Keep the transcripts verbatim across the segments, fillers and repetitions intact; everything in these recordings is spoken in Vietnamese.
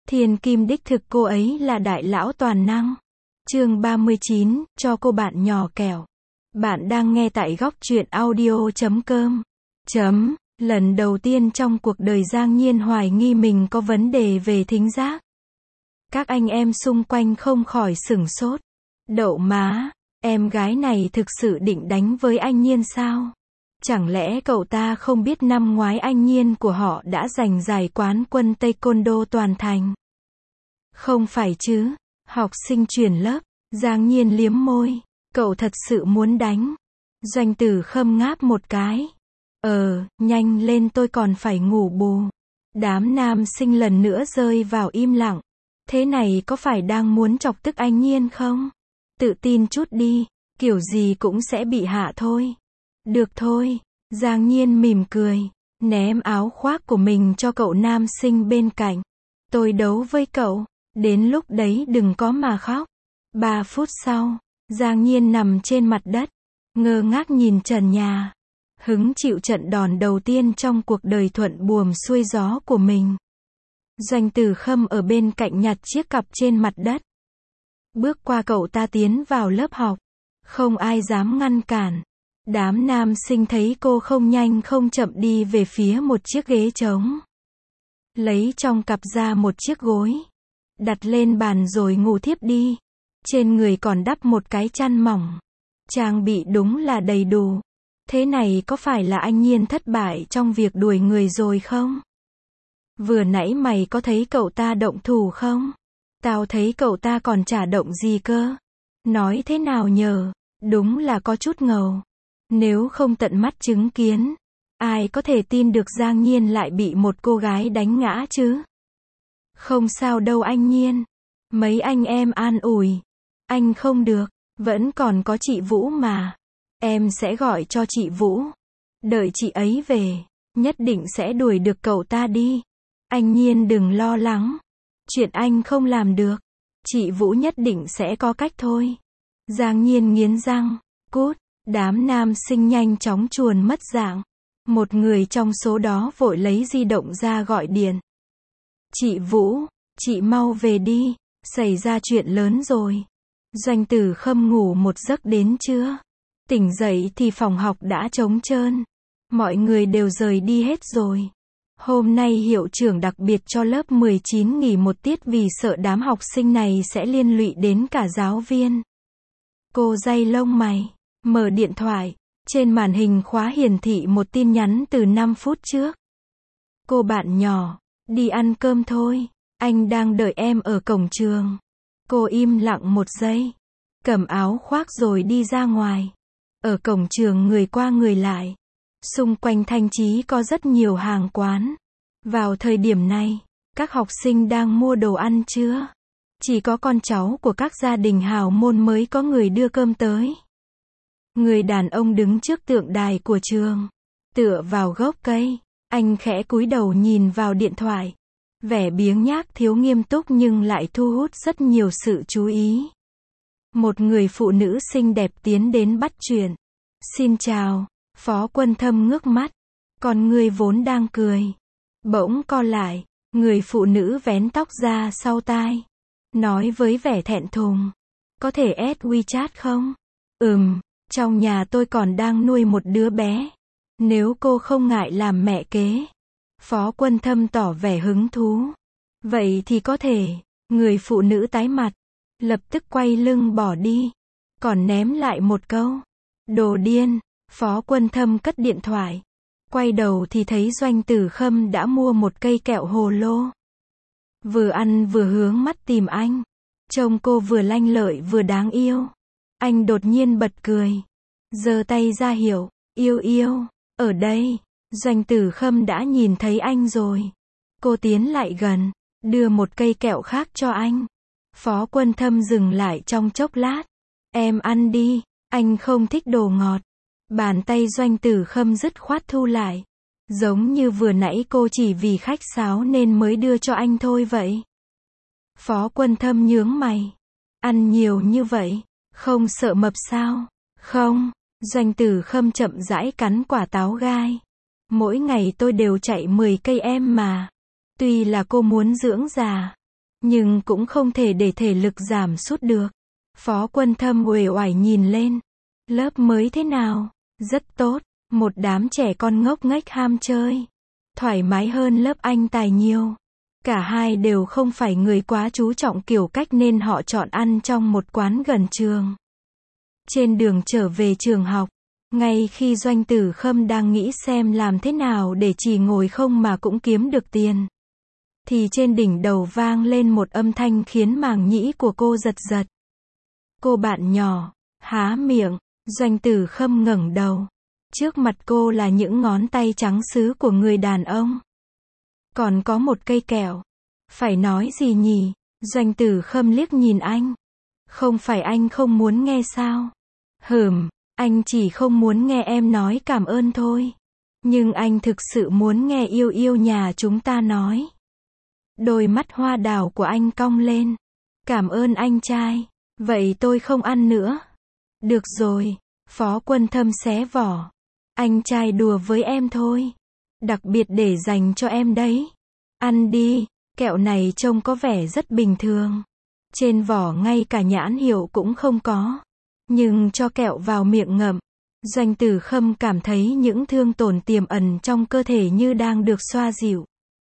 Thiên kim đích thực cô ấy là đại lão toàn năng. Chương ba mươi chín, cho cô bạn nhỏ kẹo. Bạn đang nghe tại góc truyện audio chấm com. Chấm, lần đầu tiên trong cuộc đời Giang Nhiên hoài nghi mình có vấn đề về thính giác. Các anh em xung quanh không khỏi sửng sốt. Đậu má, em gái này thực sự định đánh với anh Nhiên sao? Chẳng lẽ cậu ta không biết năm ngoái anh Nhiên của họ đã giành giải quán quân taekwondo toàn thành? Không phải chứ, học sinh chuyển lớp, Giang Nhiên liếm môi, cậu thật sự muốn đánh. Doanh Tử Khâm ngáp một cái. Ờ, nhanh lên tôi còn phải ngủ bù. Đám nam sinh lần nữa rơi vào im lặng. Thế này có phải đang muốn chọc tức anh Nhiên không? Tự tin chút đi, kiểu gì cũng sẽ bị hạ thôi. Được thôi, Giang Nhiên mỉm cười, ném áo khoác của mình cho cậu nam sinh bên cạnh. Tôi đấu với cậu, đến lúc đấy đừng có mà khóc. Ba phút sau, Giang Nhiên nằm trên mặt đất, ngơ ngác nhìn trần nhà. Hứng chịu trận đòn đầu tiên trong cuộc đời thuận buồm xuôi gió của mình. Doanh Tử Khâm ở bên cạnh nhặt chiếc cặp trên mặt đất. Bước qua cậu ta tiến vào lớp học. Không ai dám ngăn cản. Đám nam sinh thấy cô không nhanh không chậm đi về phía một chiếc ghế trống. Lấy trong cặp ra một chiếc gối. Đặt lên bàn rồi ngủ thiếp đi. Trên người còn đắp một cái chăn mỏng. Trang bị đúng là đầy đủ. Thế này có phải là anh Nhiên thất bại trong việc đuổi người rồi không? Vừa nãy mày có thấy cậu ta động thủ không? Tao thấy cậu ta còn chả động gì cơ. Nói thế nào nhờ? Đúng là có chút ngầu. Nếu không tận mắt chứng kiến, ai có thể tin được Giang Nhiên lại bị một cô gái đánh ngã chứ? Không sao đâu anh Nhiên. Mấy anh em an ủi. Anh không được, vẫn còn có chị Vũ mà. Em sẽ gọi cho chị Vũ. Đợi chị ấy về, nhất định sẽ đuổi được cậu ta đi. Anh Nhiên đừng lo lắng. Chuyện anh không làm được, chị Vũ nhất định sẽ có cách thôi. Giang Nhiên nghiến răng, cút. Đám nam sinh nhanh chóng chuồn mất dạng. Một người trong số đó vội lấy di động ra gọi điện. Chị Vũ, chị mau về đi, xảy ra chuyện lớn rồi. Doanh Tử Khâm ngủ một giấc đến trưa. Tỉnh dậy thì phòng học đã trống trơn. Mọi người đều rời đi hết rồi. Hôm nay hiệu trưởng đặc biệt cho lớp mười chín nghỉ một tiết vì sợ đám học sinh này sẽ liên lụy đến cả giáo viên. Cô day lông mày, mở điện thoại. Trên màn hình khóa hiển thị một tin nhắn từ năm phút trước. Cô bạn nhỏ, đi ăn cơm thôi. Anh đang đợi em ở cổng trường. Cô im lặng một giây. Cầm áo khoác rồi đi ra ngoài. Ở cổng trường người qua người lại. Xung quanh Thanh Chí có rất nhiều hàng quán. Vào thời điểm này, các học sinh đang mua đồ ăn trưa. Chỉ có con cháu của các gia đình hào môn mới có người đưa cơm tới. Người đàn ông đứng trước tượng đài của trường. Tựa vào gốc cây. Anh khẽ cúi đầu nhìn vào điện thoại. Vẻ biếng nhác thiếu nghiêm túc nhưng lại thu hút rất nhiều sự chú ý. Một người phụ nữ xinh đẹp tiến đến bắt chuyện. Xin chào. Phó Quân Thâm ngước mắt. Còn người vốn đang cười. Bỗng co lại. Người phụ nữ vén tóc ra sau tai. Nói với vẻ thẹn thùng. Có thể add WeChat không? Ừm, trong nhà tôi còn đang nuôi một đứa bé. Nếu cô không ngại làm mẹ kế. Phó Quân Thâm tỏ vẻ hứng thú. Vậy thì có thể. Người phụ nữ tái mặt. Lập tức quay lưng bỏ đi. Còn ném lại một câu. Đồ điên. Phó Quân Thâm cất điện thoại. Quay đầu thì thấy Doanh Tử Khâm đã mua một cây kẹo hồ lô. Vừa ăn vừa hướng mắt tìm anh. Trông cô vừa lanh lợi vừa đáng yêu. Anh đột nhiên bật cười. Giơ tay ra hiệu. Yêu yêu. Ở đây. Doanh Tử Khâm đã nhìn thấy anh rồi. Cô tiến lại gần. Đưa một cây kẹo khác cho anh. Phó Quân Thâm dừng lại trong chốc lát. Em ăn đi. Anh không thích đồ ngọt. Bàn tay Doanh Tử Khâm dứt khoát thu lại. Giống như vừa nãy cô chỉ vì khách sáo nên mới đưa cho anh thôi vậy. Phó Quân Thâm nhướng mày. Ăn nhiều như vậy, không sợ mập sao? Không. Doanh Tử Khâm chậm rãi cắn quả táo gai. Mỗi ngày tôi đều chạy mười cây em mà. Tuy là cô muốn dưỡng già, nhưng cũng không thể để thể lực giảm sút được. Phó Quân Thâm uể oải nhìn lên. Lớp mới thế nào? Rất tốt, một đám trẻ con ngốc nghếch ham chơi. Thoải mái hơn lớp anh tài nhiều. Cả hai đều không phải người quá chú trọng kiểu cách nên họ chọn ăn trong một quán gần trường. Trên đường trở về trường học, ngay khi Doanh Tử Khâm đang nghĩ xem làm thế nào để chỉ ngồi không mà cũng kiếm được tiền, thì trên đỉnh đầu vang lên một âm thanh khiến màng nhĩ của cô giật giật. Cô bạn nhỏ, há miệng, Doanh Tử Khâm ngẩng đầu. Trước mặt cô là những ngón tay trắng sứ của người đàn ông. Còn có một cây kẹo. Phải nói gì nhỉ? Doanh Tử Khâm liếc nhìn anh. Không phải anh không muốn nghe sao? Hừm, anh chỉ không muốn nghe em nói cảm ơn thôi. Nhưng anh thực sự muốn nghe yêu yêu nhà chúng ta nói. Đôi mắt hoa đào của anh cong lên. Cảm ơn anh trai. Vậy tôi không ăn nữa. Được rồi. Phó Quân Thâm xé vỏ. Anh trai đùa với em thôi. Đặc biệt để dành cho em đấy. Ăn đi. Kẹo này trông có vẻ rất bình thường. Trên vỏ ngay cả nhãn hiệu cũng không có. Nhưng cho kẹo vào miệng ngậm, Doanh Tử Khâm cảm thấy những thương tổn tiềm ẩn trong cơ thể như đang được xoa dịu.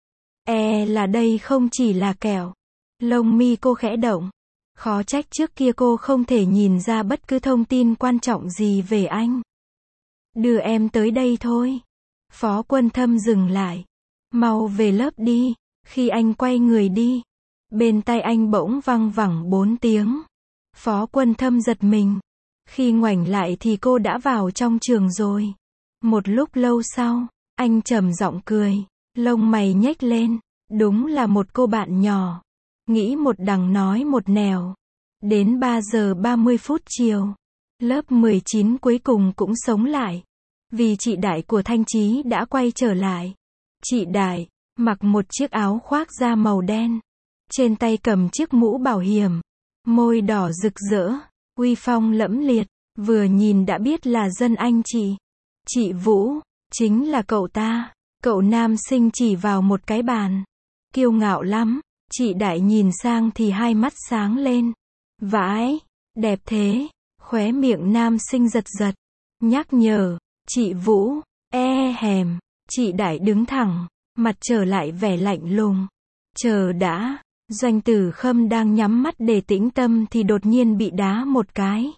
E là đây không chỉ là kẹo. Lông mi cô khẽ động. Khó trách trước kia cô không thể nhìn ra bất cứ thông tin quan trọng gì về anh. Đưa em tới đây thôi. Phó Quân Thâm dừng lại. Mau về lớp đi. Khi anh quay người đi, bên tai anh bỗng văng vẳng bốn tiếng. Phó Quân Thâm giật mình. Khi ngoảnh lại thì cô đã vào trong trường rồi. Một lúc lâu sau, anh trầm giọng cười, lông mày nhếch lên. Đúng là một cô bạn nhỏ. Nghĩ một đằng nói một nẻo. Đến ba giờ ba mươi phút chiều, lớp mười chín cuối cùng cũng sống lại. Vì chị Đại của Thanh Chí đã quay trở lại. Chị Đại mặc một chiếc áo khoác da màu đen, trên tay cầm chiếc mũ bảo hiểm, môi đỏ rực rỡ, uy phong lẫm liệt, vừa nhìn đã biết là dân anh chị. Chị Vũ, chính là cậu ta. Cậu nam sinh chỉ vào một cái bàn. Kiêu ngạo lắm. Chị Đại nhìn sang thì hai mắt sáng lên. Vãi, đẹp thế. Khóe miệng nam sinh giật giật. Nhắc nhở, chị Vũ, e hèm. Chị Đại đứng thẳng, mặt trở lại vẻ lạnh lùng. Chờ đã. Doanh Tử Khâm đang nhắm mắt để tĩnh tâm thì đột nhiên bị đá một cái.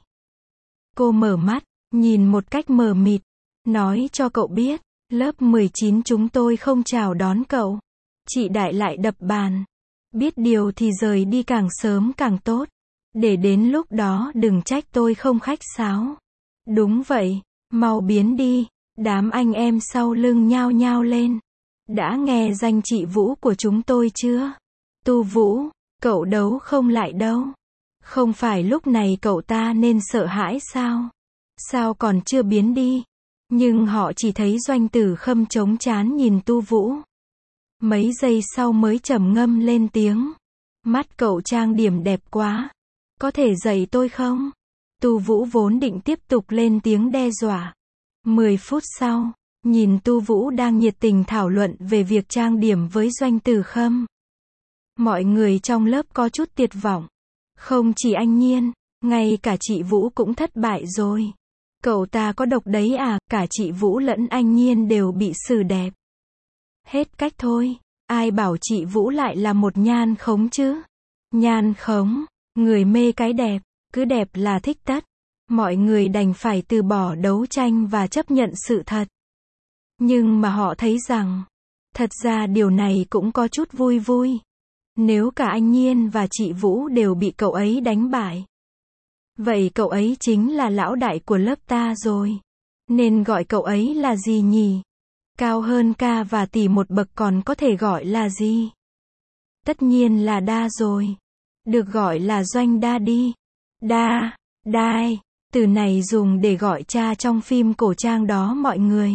Cô mở mắt, nhìn một cách mờ mịt. Nói cho cậu biết, lớp mười chín chúng tôi không chào đón cậu. Chị Đại lại đập bàn. Biết điều thì rời đi càng sớm càng tốt. Để đến lúc đó đừng trách tôi không khách sáo. Đúng vậy, mau biến đi. Đám anh em sau lưng nhao nhao lên. Đã nghe danh chị Vũ của chúng tôi chưa? Tu Vũ, cậu đấu không lại đâu. Không phải lúc này cậu ta nên sợ hãi sao? Sao còn chưa biến đi? Nhưng họ chỉ thấy Doanh Tử Khâm trống trán nhìn Tu Vũ. Mấy giây sau mới trầm ngâm lên tiếng. Mắt cậu trang điểm đẹp quá. Có thể dạy tôi không? Tu Vũ vốn định tiếp tục lên tiếng đe dọa. Mười phút sau, nhìn Tu Vũ đang nhiệt tình thảo luận về việc trang điểm với Doanh Tử Khâm. Mọi người trong lớp có chút tuyệt vọng. Không chỉ anh Nhiên, ngay cả chị Vũ cũng thất bại rồi. Cậu ta có độc đấy à? Cả chị Vũ lẫn anh Nhiên đều bị xử đẹp. Hết cách thôi. Ai bảo chị Vũ lại là một nhan khống chứ? Nhan khống, người mê cái đẹp, cứ đẹp là thích tất. Mọi người đành phải từ bỏ đấu tranh và chấp nhận sự thật. Nhưng mà họ thấy rằng, thật ra điều này cũng có chút vui vui. Nếu cả anh Nhiên và chị Vũ đều bị cậu ấy đánh bại, vậy cậu ấy chính là lão đại của lớp ta rồi. Nên gọi cậu ấy là gì nhỉ? Cao hơn ca và tỷ một bậc còn có thể gọi là gì? Tất nhiên là đa rồi. Được gọi là Doanh đa đi. Đa, đai, từ này dùng để gọi cha trong phim cổ trang đó mọi người.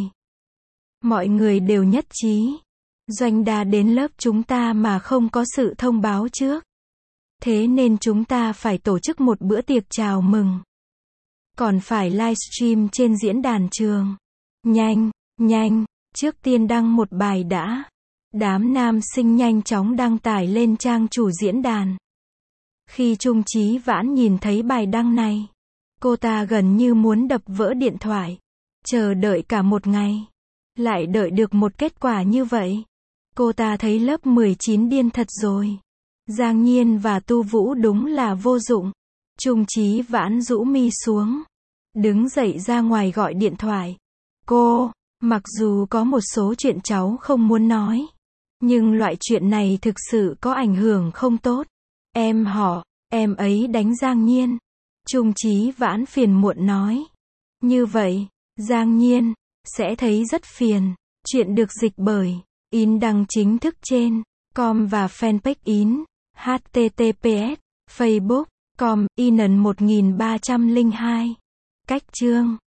Mọi người đều nhất trí. Doanh đa đến lớp chúng ta mà không có sự thông báo trước. Thế nên chúng ta phải tổ chức một bữa tiệc chào mừng. Còn phải livestream trên diễn đàn trường. Nhanh, nhanh, trước tiên đăng một bài đã. Đám nam sinh nhanh chóng đăng tải lên trang chủ diễn đàn. Khi Trung Chí Vãn nhìn thấy bài đăng này, cô ta gần như muốn đập vỡ điện thoại. Chờ đợi cả một ngày, lại đợi được một kết quả như vậy. Cô ta thấy lớp mười chín điên thật rồi. Giang Nhiên và Tu Vũ đúng là vô dụng. Trung Chí Vãn rũ mi xuống, đứng dậy ra ngoài gọi điện thoại. Cô, mặc dù có một số chuyện cháu không muốn nói, nhưng loại chuyện này thực sự có ảnh hưởng không tốt. Em họ, em ấy đánh Giang Nhiên. Trung Chí Vãn phiền muộn nói. Như vậy, Giang Nhiên sẽ thấy rất phiền. Chuyện được dịch bởi In đăng chính thức trên com và fanpage In. H T T P S Facebook com in một ba không hai. Cách chương